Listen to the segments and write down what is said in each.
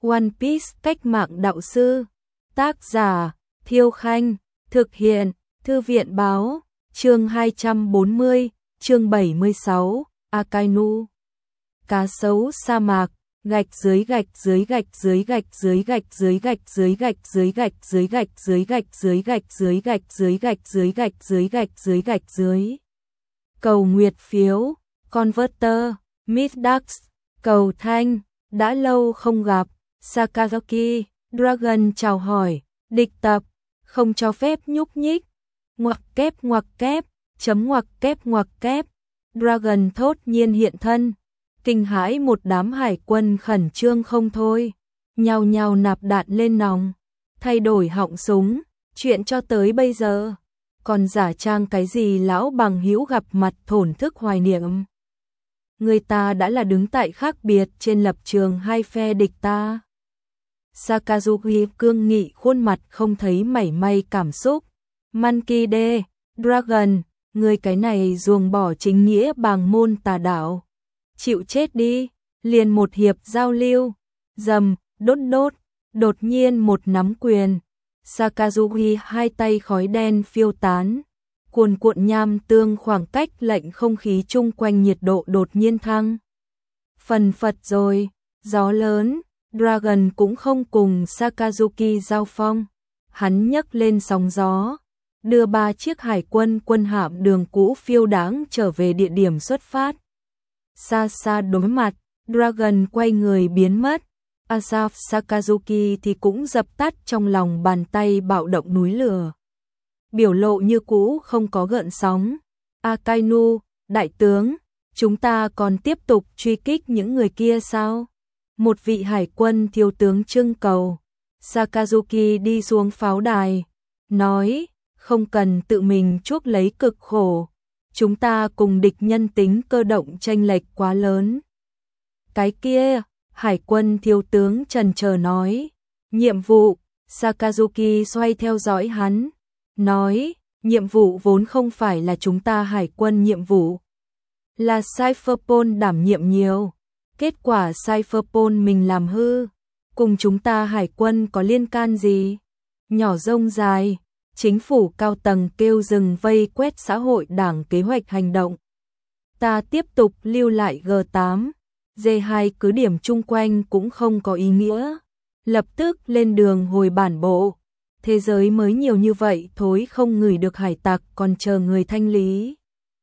One Piece cách mạng đạo sư. Tác giả Thiêu Khanh. Thực hiện Thư viện báo. Chương 240, chương 76, Akainu. Cá sấu sa mạc, gạch dưới gạch dưới gạch dưới gạch dưới gạch dưới gạch dưới gạch dưới gạch dưới gạch dưới gạch dưới gạch dưới gạch dưới gạch dưới gạch dưới gạch dưới gạch dưới. Cầu nguyệt phiếu, Converter, Midax, cầu thanh, đã lâu không gặp, Sakazuki, Dragon chào hỏi, địch tập, không cho phép nhúc nhích, ngoặc kép, chấm ngoặc kép, Dragon thốt nhiên hiện thân, kinh hãi một đám hải quân khẩn trương không thôi, nhao nhao nạp đạn lên nòng, thay đổi họng súng, chuyện cho tới bây giờ, còn giả trang cái gì lão bằng hữu gặp mặt thổn thức hoài niệm. Người ta đã là đứng tại khác biệt trên lập trường hai phe địch ta. Sakazuki cương nghị khuôn mặt không thấy mảy may cảm xúc. Monkey D, Dragon, người cái này ruồng bỏ chính nghĩa bàng môn tà đạo. Chịu chết đi, liền một hiệp giao lưu. Dầm, đột nhiên một nắm quyền. Sakazuki hai tay khói đen phiêu tán. Cuồn cuộn nham tương khoảng cách lệnh không khí chung quanh nhiệt độ đột nhiên thăng. Phần phật rồi, gió lớn, Dragon cũng không cùng Sakazuki giao phong. Hắn nhấc lên sóng gió, đưa 3 chiếc hải quân quân hạm đường cũ phiêu đãng trở về địa điểm xuất phát. Xa xa đối mặt, Dragon quay người biến mất. Asaf Sakazuki thì cũng dập tắt trong lòng bàn tay bạo động núi lửa. Biểu lộ như cũ không có gợn sóng. Akainu, đại tướng, chúng ta còn tiếp tục truy kích những người kia sao? Một vị hải quân thiếu tướng trưng cầu. Sakazuki đi xuống pháo đài, nói, không cần tự mình chuốc lấy cực khổ. Chúng ta cùng địch nhân tính cơ động chênh lệch quá lớn. Cái kia, hải quân thiếu tướng chần chờ nói, nhiệm vụ. Sakazuki xoay theo dõi hắn, nói, nhiệm vụ vốn không phải là chúng ta hải quân nhiệm vụ. Là Cypherpol đảm nhiệm nhiều. Kết quả Cypherpol mình làm hư. Cùng chúng ta hải quân có liên can gì? Nhỏ rông dài, chính phủ cao tầng kêu dừng vây quét xã hội đảng kế hoạch hành động. Ta tiếp tục lưu lại G8, G2 cứ điểm chung quanh cũng không có ý nghĩa. Lập tức lên đường hồi bản bộ. Thế giới mới nhiều như vậy thối không ngửi được hải tặc còn chờ người thanh lý.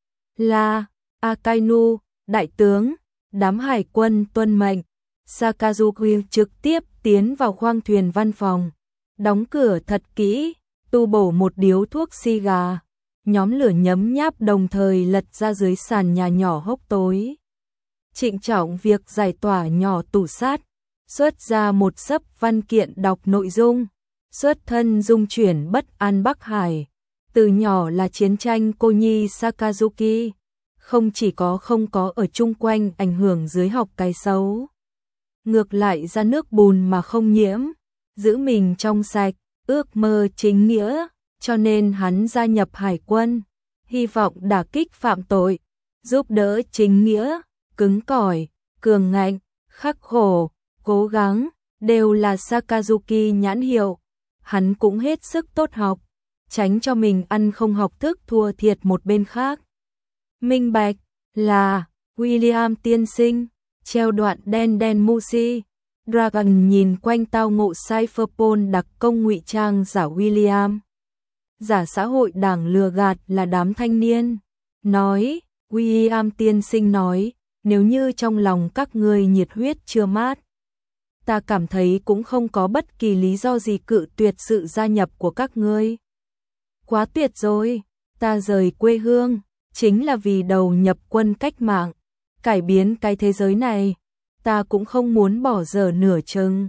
Là, Akainu, đại tướng, đám hải quân tuân mệnh. Sakazuki trực tiếp tiến vào khoang thuyền văn phòng. Đóng cửa thật kỹ, tu bổ một điếu thuốc xì gà. Nhóm lửa nhấm nháp đồng thời lật ra dưới sàn nhà nhỏ hốc tối. Trịnh trọng việc giải tỏa nhỏ tủ sát. Xuất ra một xấp văn kiện đọc nội dung. Xuất thân dung chuyển bất an Bắc Hải. Từ nhỏ là chiến tranh cô nhi Sakazuki. Không chỉ không có ở chung quanh ảnh hưởng dưới học cái xấu. Ngược lại ra nước bùn mà không nhiễm. Giữ mình trong sạch, ước mơ chính nghĩa. Cho nên hắn gia nhập hải quân. Hy vọng đả kích phạm tội. Giúp đỡ chính nghĩa, cứng cỏi, cường ngạnh, khắc khổ, cố gắng. Đều là Sakazuki nhãn hiệu. Hắn cũng hết sức tốt học, tránh cho mình ăn không học thức thua thiệt một bên khác. Minh bạch là William tiên sinh, treo đoạn đen Musi. Dragon nhìn quanh tao ngộ Cypherpol đặc công ngụy trang giả William. Giả xã hội đảng lừa gạt là đám thanh niên. Nói, William tiên sinh nói, nếu như trong lòng các ngươi nhiệt huyết chưa mát. Ta cảm thấy cũng không có bất kỳ lý do gì cự tuyệt sự gia nhập của các ngươi. Quá tuyệt rồi, ta rời quê hương, chính là vì đầu nhập quân cách mạng, cải biến cái thế giới này, ta cũng không muốn bỏ dở nửa chừng.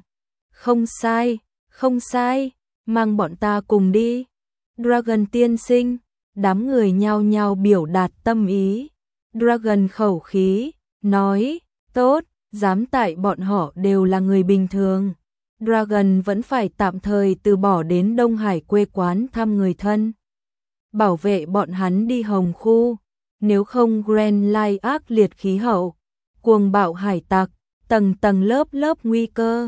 Không sai, mang bọn ta cùng đi. Dragon tiên sinh, đám người nhao nhao biểu đạt tâm ý. Dragon khẩu khí, nói, tốt. Dám tại bọn họ đều là người bình thường. Dragon vẫn phải tạm thời từ bỏ đến Đông Hải quê quán thăm người thân. Bảo vệ bọn hắn đi Hồng Khu. Nếu không Grand Line ác liệt khí hậu. Cuồng bạo hải tặc. Tầng tầng lớp lớp nguy cơ.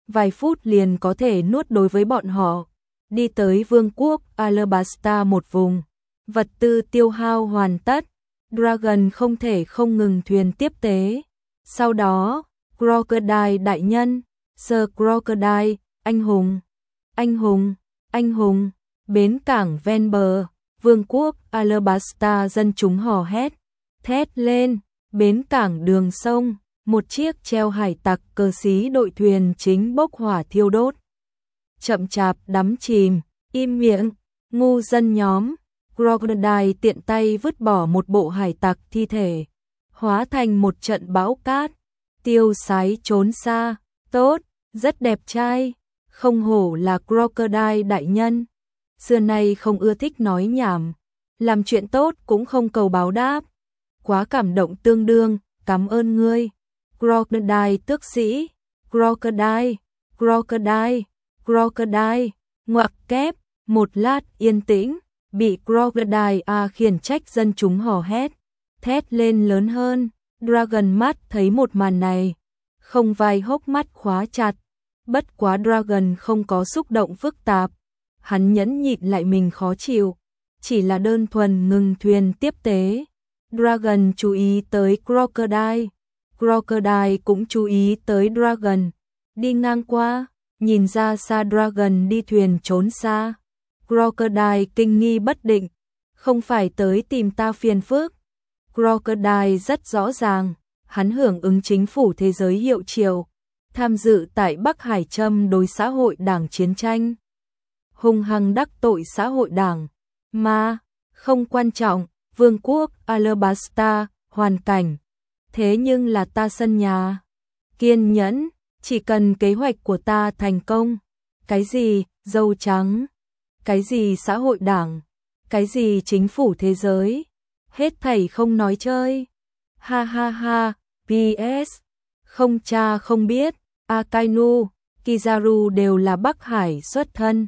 vài phút liền có thể nuốt đối với bọn họ. Đi tới vương quốc Alabasta, một vùng vật tư tiêu hao hoàn tất, Dragon không thể không ngừng thuyền tiếp tế. Sau đó, Crocodile đại nhân, Sir Crocodile, anh hùng, anh hùng, anh hùng, bến cảng ven bờ, vương quốc Alabasta dân chúng hò hét, thét lên, bến cảng đường sông, một chiếc treo hải tặc cờ xí đội thuyền chính bốc hỏa thiêu đốt. Chậm chạp đắm chìm, im miệng, ngu dân nhóm. Crocodile tiện tay vứt bỏ một bộ hải tặc thi thể, hóa thành một trận bão cát, tiêu sái trốn xa. Tốt, rất đẹp trai, không hổ là Crocodile đại nhân. Xưa nay không ưa thích nói nhảm, làm chuyện tốt cũng không cầu báo đáp. Quá cảm động tương đương, cảm ơn ngươi. Crocodile tước sĩ, Crocodile, Crocodile, Crocodile, ngoặc kép, một lát yên tĩnh, bị Crocodile khiển trách dân chúng hò hét, thét lên lớn hơn. Dragon mắt thấy một màn này, không vai hốc mắt khóa chặt, bất quá Dragon không có xúc động phức tạp, hắn nhẫn nhịn lại mình khó chịu, chỉ là đơn thuần ngừng thuyền tiếp tế. Dragon chú ý tới Crocodile, Crocodile cũng chú ý tới Dragon, đi ngang qua, nhìn ra xa Dragon đi thuyền trốn xa. Crocodile kinh nghi bất định, không phải tới tìm ta phiền phức. Crocodile rất rõ ràng, hắn hưởng ứng chính phủ thế giới hiệu triệu, tham dự tại Bắc Hải châm đối xã hội đảng chiến tranh, hung hăng đắc tội xã hội đảng, mà không quan trọng, vương quốc Alabasta, hoàn cảnh, thế nhưng là ta sân nhà. Kiên nhẫn, chỉ cần kế hoạch của ta thành công. Cái gì dâu trắng, cái gì xã hội đảng, cái gì chính phủ thế giới, hết thảy không nói chơi. Ha ha ha, PS, không cha không biết, Akainu, Kizaru đều là Bắc Hải xuất thân,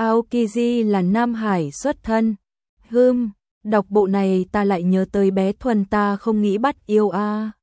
Aokiji là Nam Hải xuất thân. Đọc bộ này ta lại nhớ tới bé Thuần ta không nghĩ bắt yêu a.